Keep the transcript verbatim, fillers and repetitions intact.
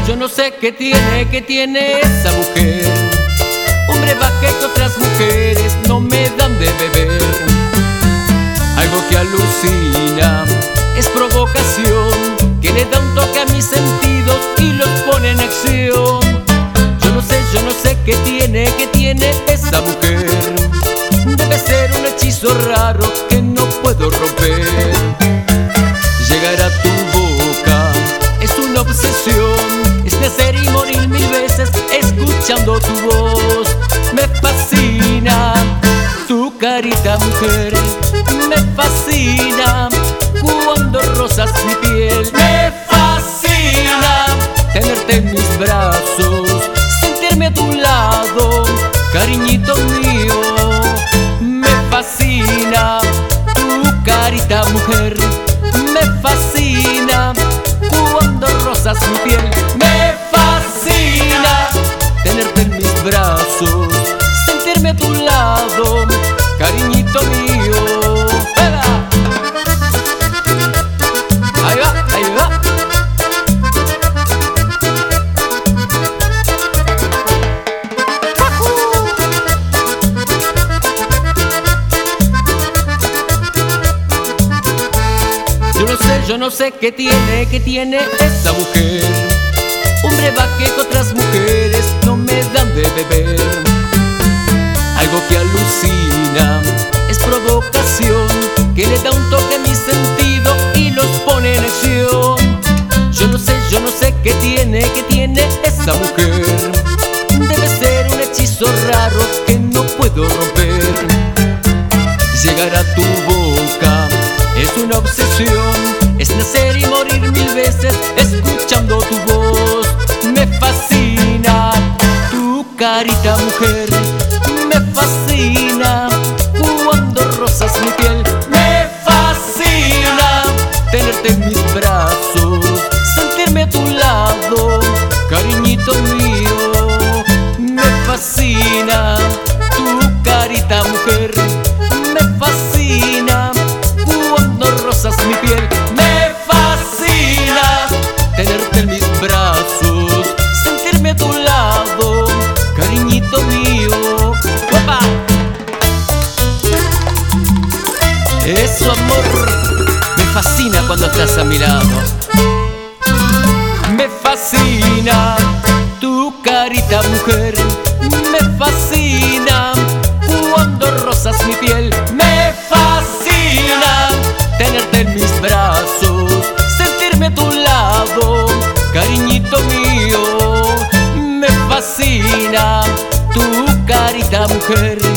yo no sé qué tiene, qué tiene esa mujer. Un brebaje que otras mujeres no me dan de beber. Algo que alucina, es provocación, que le da un toque a mis sentidos y los pone en acción. Yo no sé, yo no sé qué tiene, qué tiene esa mujer. Debe ser un hechizo raro que no puedo romper. Llegar a tu boca es una obsesión, es nacer y morir mil veces escuchando tu voz. Me fascina tu carita, mujer, me fascina cuando rozas mi piel. Me fascina tenerte en mis brazos, sentirme a tu lado, cariñito mío. Me fascina tu carita, mujer, me fascina cuando rozas mi piel. Me fascina tenerte en mis brazos, sentirme a tu lado, cariñito mío. ¡Venga! Ahí va, ahí va. Yo no sé, yo no sé qué tiene, qué tiene esa mujer. Un brebaje que otras mujeres no me dan de beber. Algo que alucina, es provocación, que le da un toque a mi sentido y los pone en acción. Yo no sé, yo no sé qué tiene, qué tiene esa mujer. Debe ser un hechizo raro que no puedo romper. Llegar a tu boca es una obsesión, es nacer y morir mil veces escuchando tu voz. Me fascina tu carita, mujer, me fascina cuando rozas mi piel. Me fascina tenerte en mis brazos, sentirme a tu lado, cariñito mío. Me fascina tu carita, mujer, me fascina cuando rozas mi piel. Me fascina tenerte en mis brazos, sentirme a tu lado, cariñito mío. ¡Opa! Eso, amor, me fascina cuando estás a mi lado. Me fascina tu carita, mujer, me fascina cuando rozas mi piel. Me fascina tenerte en mis brazos, sentirme a tu lado, cariñito mío. Me fascina tu carita, mujer,